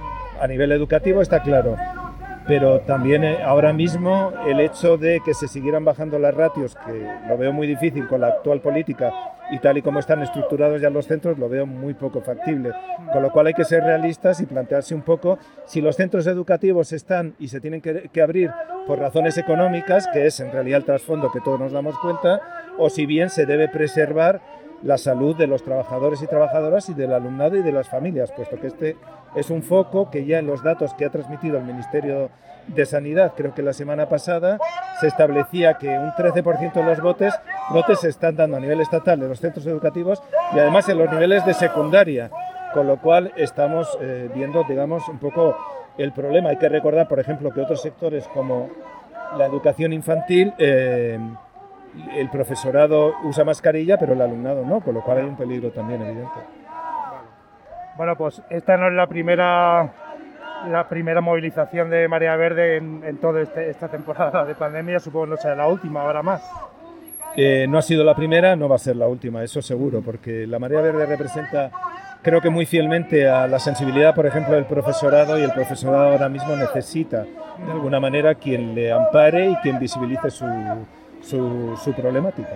Speaker 6: A nivel educativo está claro, pero también eh, ahora mismo el hecho de que se siguieran bajando las ratios, que lo veo muy difícil con la actual política y tal y como están estructurados ya los centros, lo veo muy poco factible. Con lo cual hay que ser realistas y plantearse un poco si los centros educativos están y se tienen que, que abrir por razones económicas, que es en realidad el trasfondo que todos nos damos cuenta, o si bien se debe preservar la salud de los trabajadores y trabajadoras y del alumnado y de las familias, puesto que este es un foco que ya en los datos que ha transmitido el Ministerio de Sanidad, creo que la semana pasada, se establecía que un trece por ciento de los botes, brotes se están dando a nivel estatal de los centros educativos y además en los niveles de secundaria, con lo cual estamos eh, viendo, digamos, un poco el problema. Hay que recordar, por ejemplo, que otros sectores como la educación infantil, eh, el profesorado usa mascarilla, pero el alumnado no, con lo cual hay un peligro también evidente.
Speaker 7: Bueno, pues esta no es la primera, la primera movilización de Marea Verde en, en toda este, esta temporada de pandemia, supongo que no será la última, ahora más.
Speaker 6: Eh, no ha sido la primera, no va a ser la última, eso seguro, porque la Marea Verde representa, creo que muy fielmente, a la sensibilidad, por ejemplo, del profesorado, y el profesorado ahora mismo necesita, de alguna manera, quien le ampare y quien visibilice su, su, su problemática.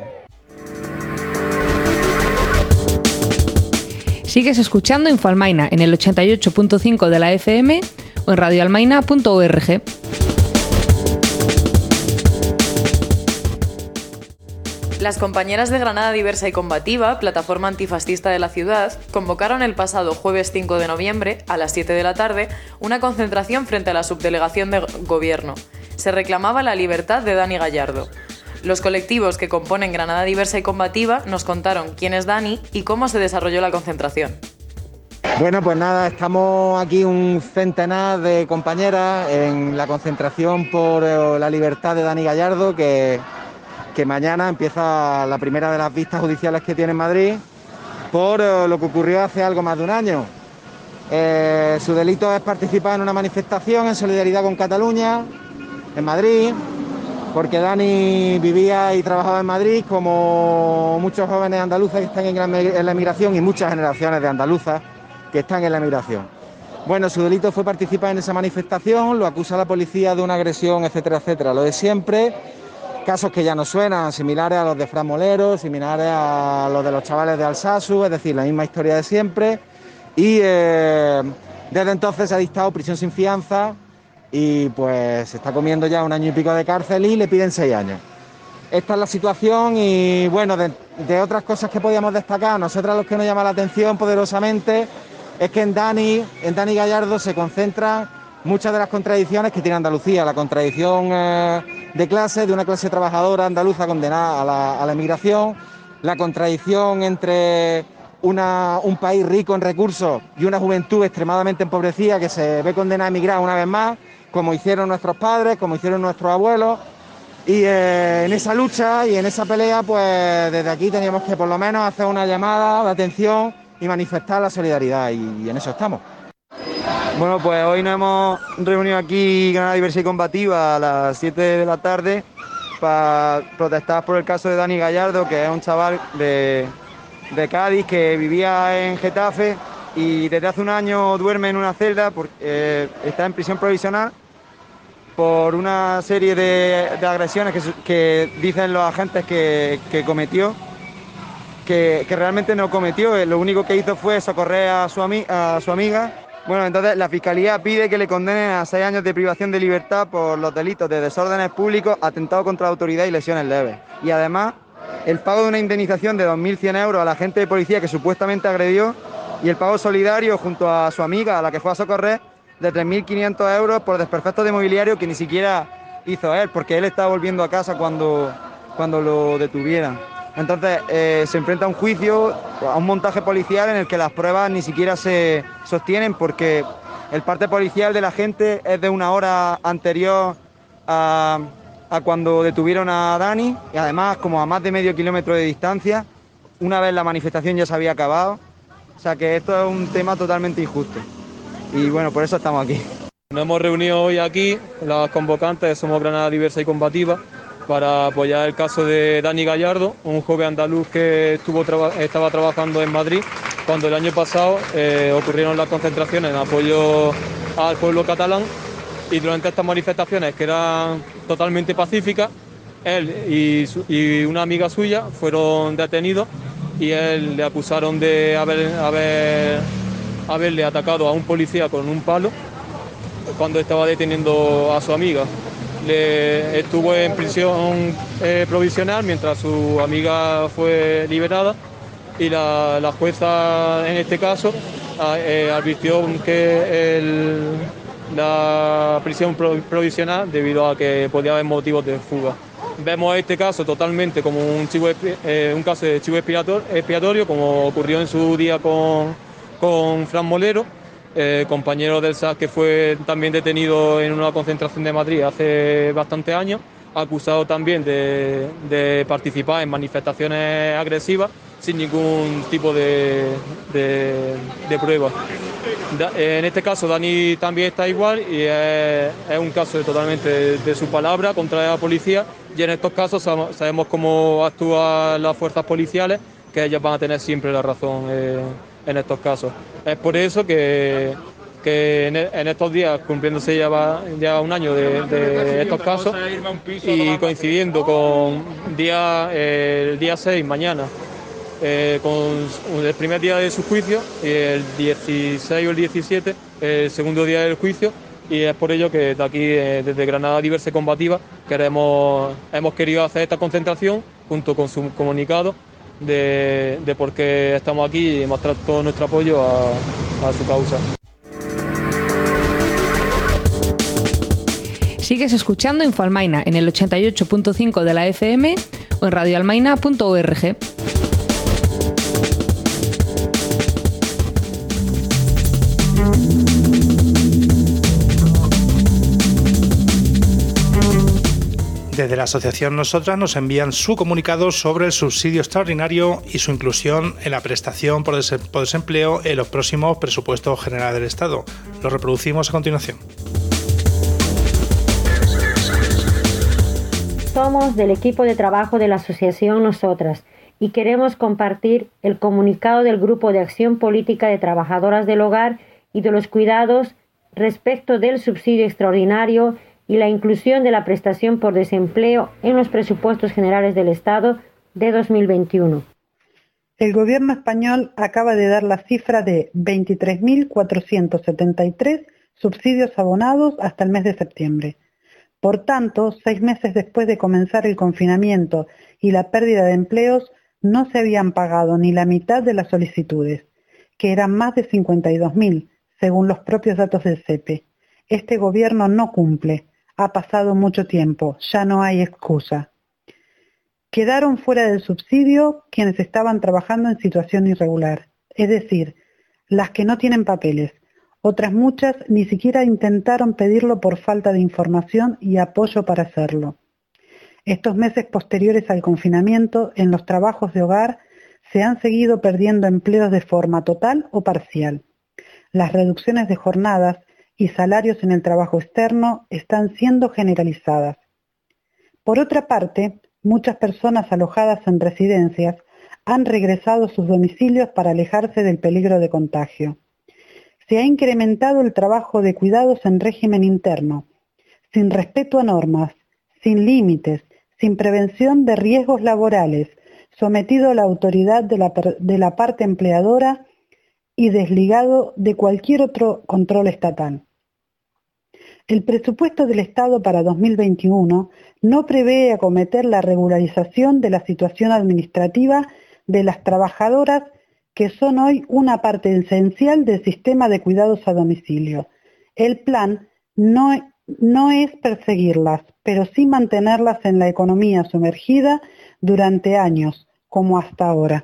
Speaker 5: Sigues escuchando Infoalmaina en el ochenta y ocho punto cinco de la F M o en radioalmaina punto org.
Speaker 2: Las compañeras de Granada Diversa y Combativa, plataforma antifascista de la ciudad, convocaron el pasado jueves cinco de noviembre, a las siete de la tarde, una concentración frente a la subdelegación de Gobierno. Se reclamaba la libertad de Dani Gallardo. Los colectivos que componen Granada Diversa y Combativa nos contaron quién es Dani y cómo se desarrolló la concentración.
Speaker 8: Bueno, pues nada, estamos aquí un centenar de compañeras en la concentración por la libertad de Dani Gallardo, que, que mañana empieza la primera de las vistas judiciales que tiene en Madrid por lo que ocurrió hace algo más de un año. Eh, su delito es participar en una manifestación en solidaridad con Cataluña, en Madrid, porque Dani vivía y trabajaba en Madrid como muchos jóvenes andaluces que están en la emigración y muchas generaciones de andaluzas que están en la emigración. Bueno, su delito fue participar en esa manifestación, lo acusa la policía de una agresión, etcétera, etcétera. Lo de siempre, casos que ya nos suenan, similares a los de Fran Molero, similares a los de los chavales de Alsasu, es decir, la misma historia de siempre. Y eh, desde entonces se ha dictado prisión sin fianza, y pues se está comiendo ya un año y pico de cárcel y le piden seis años. Esta es la situación y bueno, de, de otras cosas que podíamos destacar, nosotros los que nos llama la atención poderosamente es que en Dani, en Dani Gallardo se concentran muchas de las contradicciones que tiene Andalucía, la contradicción eh, de clase, de una clase trabajadora andaluza condenada a la, a la emigración, la contradicción entre una, un país rico en recursos y una juventud extremadamente empobrecida que se ve condenada a emigrar una vez más, como hicieron nuestros padres, como hicieron nuestros abuelos, y eh, en esa lucha y en esa pelea, pues desde aquí teníamos que por lo menos hacer una llamada de atención y manifestar la solidaridad, y, y en eso estamos.
Speaker 9: Bueno, pues hoy nos hemos reunido aquí Granada Diversa y Combativa a las siete de la tarde para protestar por el caso de Dani Gallardo, que es un chaval de, de Cádiz que vivía en Getafe y desde hace un año duerme en una celda, porque eh, está en prisión provisional por una serie de, de agresiones que, que dicen los agentes que, que cometió, que, que realmente no cometió. Lo único que hizo fue socorrer a su, ami, a su amiga. Bueno, entonces la Fiscalía pide que le condenen a seis años de privación de libertad por los delitos de desórdenes públicos, atentado contra la autoridad y lesiones leves. Y además, el pago de una indemnización de dos mil cien euros a la agente de policía que supuestamente agredió, y el pago solidario junto a su amiga, a la que fue a socorrer, de tres mil quinientos euros por desperfectos de mobiliario que ni siquiera hizo él, porque él estaba volviendo a casa cuando, cuando lo detuvieran. Entonces eh, se enfrenta a un juicio, a un montaje policial en el que las pruebas ni siquiera se sostienen, porque el parte policial de la gente es de una hora anterior a, a cuando detuvieron a Dani, y además como a más de medio kilómetro de distancia, una vez la manifestación ya se había acabado. O sea que esto es un tema totalmente injusto. Y bueno, por eso estamos aquí.
Speaker 10: Nos hemos reunido hoy aquí, las convocantes somos Granada Diversa y Combativa, para apoyar el caso de Dani Gallardo, un joven andaluz que estuvo traba, estaba trabajando en Madrid cuando el año pasado eh, ocurrieron las concentraciones en apoyo al pueblo catalán, y durante estas manifestaciones, que eran totalmente pacíficas, él y, su, y una amiga suya fueron detenidos, y él le acusaron de haber, haber, haberle atacado a un policía con un palo cuando estaba deteniendo a su amiga. Le, estuvo en prisión eh, provisional mientras su amiga fue liberada, y la, la jueza en este caso eh, advirtió que el, la prisión provisional debido a que podía haber motivos de fuga. Vemos este caso totalmente como un, chivo, eh, un caso de chivo expiatorio, como ocurrió en su día con, con Fran Molero, eh, compañero del S A S que fue también detenido en una concentración de Madrid hace bastantes años, acusado también de, de participar en manifestaciones agresivas sin ningún tipo de, de, de prueba. En este caso Dani también está igual y es, es un caso de totalmente de, de su palabra contra la policía, y en estos casos sabemos cómo actúan las fuerzas policiales, que ellas van a tener siempre la razón eh, en estos casos. Es por eso que, que en, en estos días, cumpliéndose ya, va, ya un año de, de estos casos y coincidiendo con día, eh, el día seis, mañana, Eh, con el primer día de su juicio, y el dieciséis o el diecisiete, el segundo día del juicio, y es por ello que de aquí, eh, desde Granada Diversa y Combativa, queremos, hemos querido hacer esta concentración junto con su comunicado de, de por qué estamos aquí y mostrar todo nuestro apoyo a, a su causa.
Speaker 5: Sigues escuchando Infoalmaina en el ochenta y ocho punto cinco de la F M o en radioalmaina punto org.
Speaker 3: Desde la asociación Nosotras nos envían su comunicado sobre el subsidio extraordinario y su inclusión en la prestación por desempleo en los próximos presupuestos generales del Estado. Lo reproducimos a continuación.
Speaker 11: Somos del equipo de trabajo de la asociación Nosotras y queremos compartir el comunicado del Grupo de Acción Política de Trabajadoras del Hogar y de los Cuidados respecto del subsidio extraordinario y la inclusión de la prestación por desempleo en los presupuestos generales del Estado de dos mil veintiuno.
Speaker 12: El gobierno español acaba de dar la cifra de veintitrés mil cuatrocientos setenta y tres subsidios abonados hasta el mes de septiembre. Por tanto, seis meses después de comenzar el confinamiento y la pérdida de empleos, no se habían pagado ni la mitad de las solicitudes, que eran más de cincuenta y dos mil, según los propios datos del C E P E. Este gobierno no cumple. Ha pasado mucho tiempo, ya no hay excusa. Quedaron fuera del subsidio quienes estaban trabajando en situación irregular, es decir, las que no tienen papeles. Otras muchas ni siquiera intentaron pedirlo por falta de información y apoyo para hacerlo. Estos meses posteriores al confinamiento, en los trabajos de hogar, se han seguido perdiendo empleos de forma total o parcial. Las reducciones de jornadas y salarios en el trabajo externo están siendo generalizadas. Por otra parte, muchas personas alojadas en residencias han regresado a sus domicilios para alejarse del peligro de contagio. Se ha incrementado el trabajo de cuidados en régimen interno, sin respeto a normas, sin límites, sin prevención de riesgos laborales, sometido a la autoridad de la, de la parte empleadora y desligado de cualquier otro control estatal. El presupuesto del Estado para dos mil veintiuno no prevé acometer la regularización de la situación administrativa de las trabajadoras que son hoy una parte esencial del sistema de cuidados a domicilio. El plan no, no es perseguirlas, pero sí mantenerlas en la economía sumergida durante años, como hasta ahora.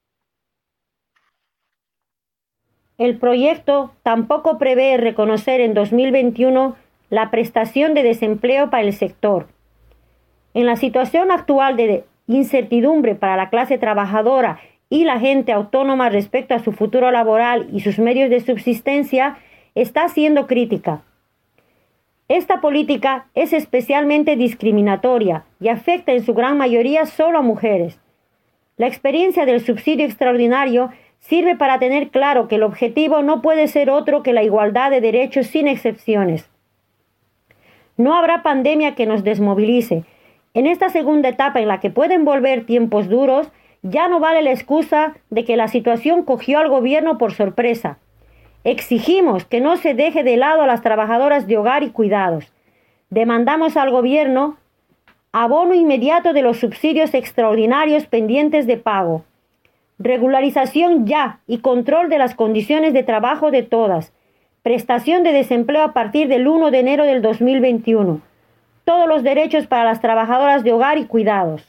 Speaker 11: El proyecto tampoco prevé reconocer en dos mil veintiuno la prestación de desempleo para el sector. En la situación actual de incertidumbre para la clase trabajadora y la gente autónoma respecto a su futuro laboral y sus medios de subsistencia, está siendo crítica. Esta política es especialmente discriminatoria y afecta en su gran mayoría solo a mujeres. La experiencia del subsidio extraordinario sirve para tener claro que el objetivo no puede ser otro que la igualdad de derechos sin excepciones. No habrá pandemia que nos desmovilice. En esta segunda etapa en la que pueden volver tiempos duros, ya no vale la excusa de que la situación cogió al gobierno por sorpresa. Exigimos que no se deje de lado a las trabajadoras de hogar y cuidados. Demandamos al gobierno abono inmediato de los subsidios extraordinarios pendientes de pago. regularización ya y control de las condiciones de trabajo de todas, prestación de desempleo a partir del primero de enero del dos mil veintiuno, todos los derechos para las trabajadoras de hogar y cuidados.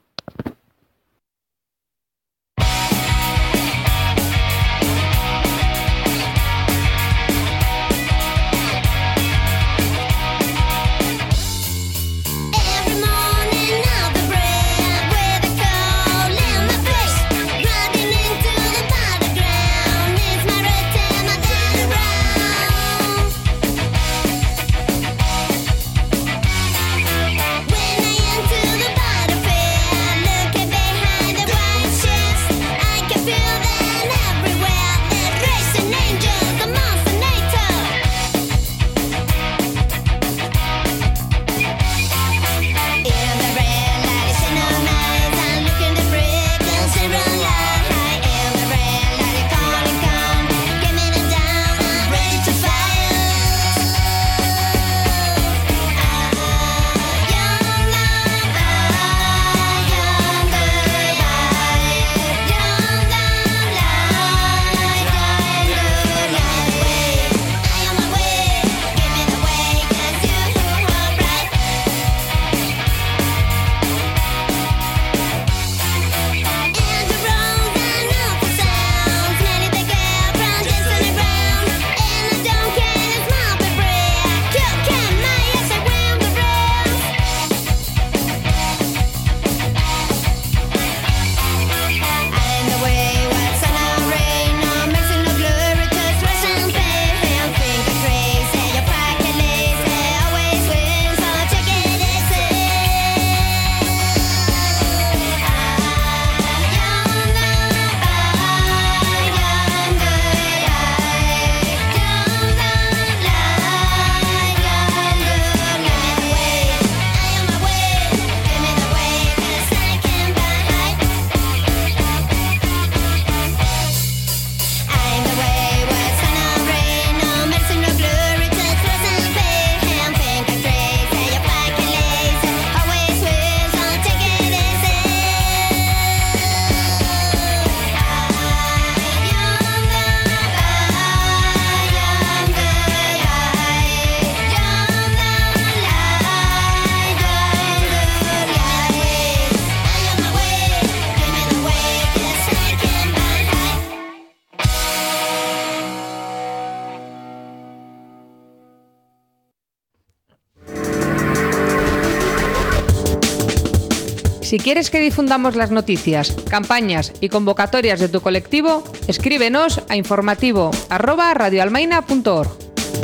Speaker 5: Si quieres que difundamos las noticias, campañas y convocatorias de tu colectivo, escríbenos a informativo arroba radioalmaina punto org.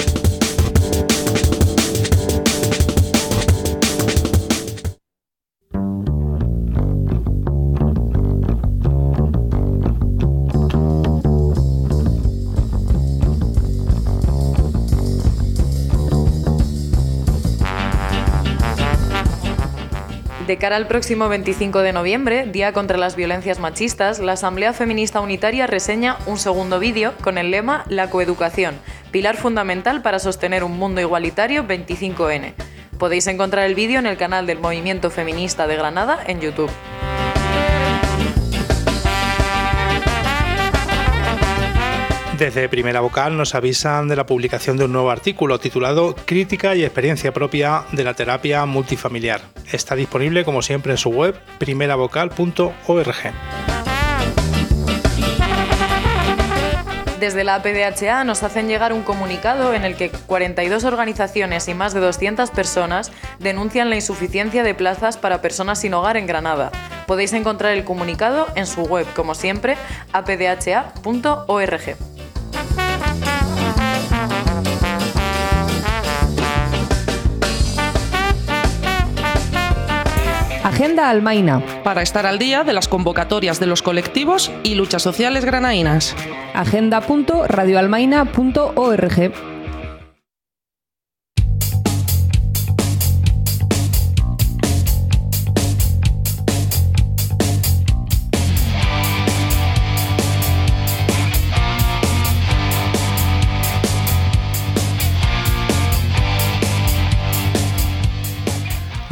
Speaker 2: De cara al próximo veinticinco de noviembre, Día contra las Violencias Machistas, la Asamblea Feminista Unitaria reseña un segundo vídeo con el lema La coeducación, pilar fundamental para sostener un mundo igualitario veinticinco ene. Podéis encontrar el vídeo en el canal del Movimiento Feminista de Granada en YouTube.
Speaker 3: Desde Primera Vocal nos avisan de la publicación de un nuevo artículo titulado Crítica y experiencia propia de la terapia multifamiliar. Está disponible como siempre en su web primera vocal punto org.
Speaker 2: Desde la A P D H A nos hacen llegar un comunicado en el que cuarenta y dos organizaciones y más de doscientas personas denuncian la insuficiencia de plazas para personas sin hogar en Granada. Podéis encontrar el comunicado en su web, como siempre, a p d h a punto org.
Speaker 5: Agenda Almaina.
Speaker 1: Para estar al día de las convocatorias de los colectivos y luchas sociales granainas.
Speaker 5: agenda punto radioalmaina punto org.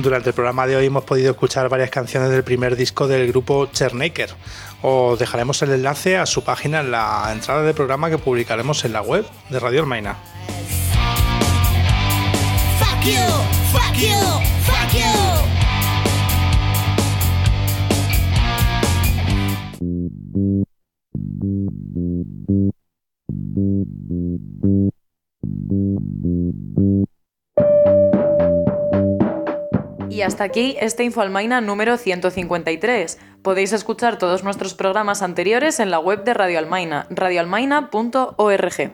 Speaker 3: Durante el programa de hoy hemos podido escuchar varias canciones del primer disco del grupo Chernaker. Os dejaremos el enlace a su página en la entrada del programa que publicaremos en la web de Radio Almaina.
Speaker 13: Fuck you, fuck you, fuck you.
Speaker 2: Y hasta aquí este Infoalmaina número ciento cincuenta y tres. Podéis escuchar todos nuestros programas anteriores en la web de Radio Almaina, radio almaina punto org.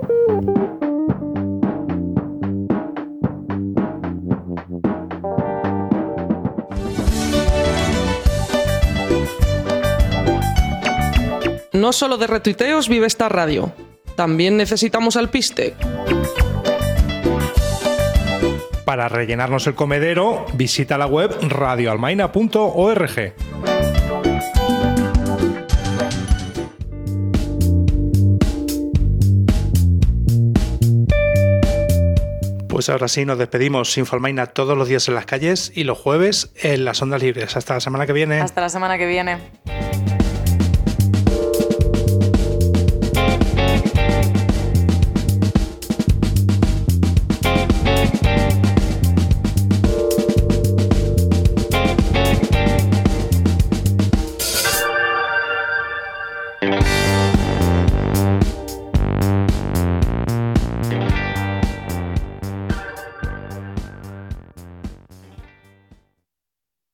Speaker 1: No solo de retuiteos vive esta radio, también necesitamos alpiste.
Speaker 3: Para rellenarnos el comedero, visita la web radio almaina punto org. Pues ahora sí, nos despedimos. Infoalmaina todos los días en las calles y los jueves en las ondas libres. Hasta la semana que viene.
Speaker 2: Hasta la semana que viene.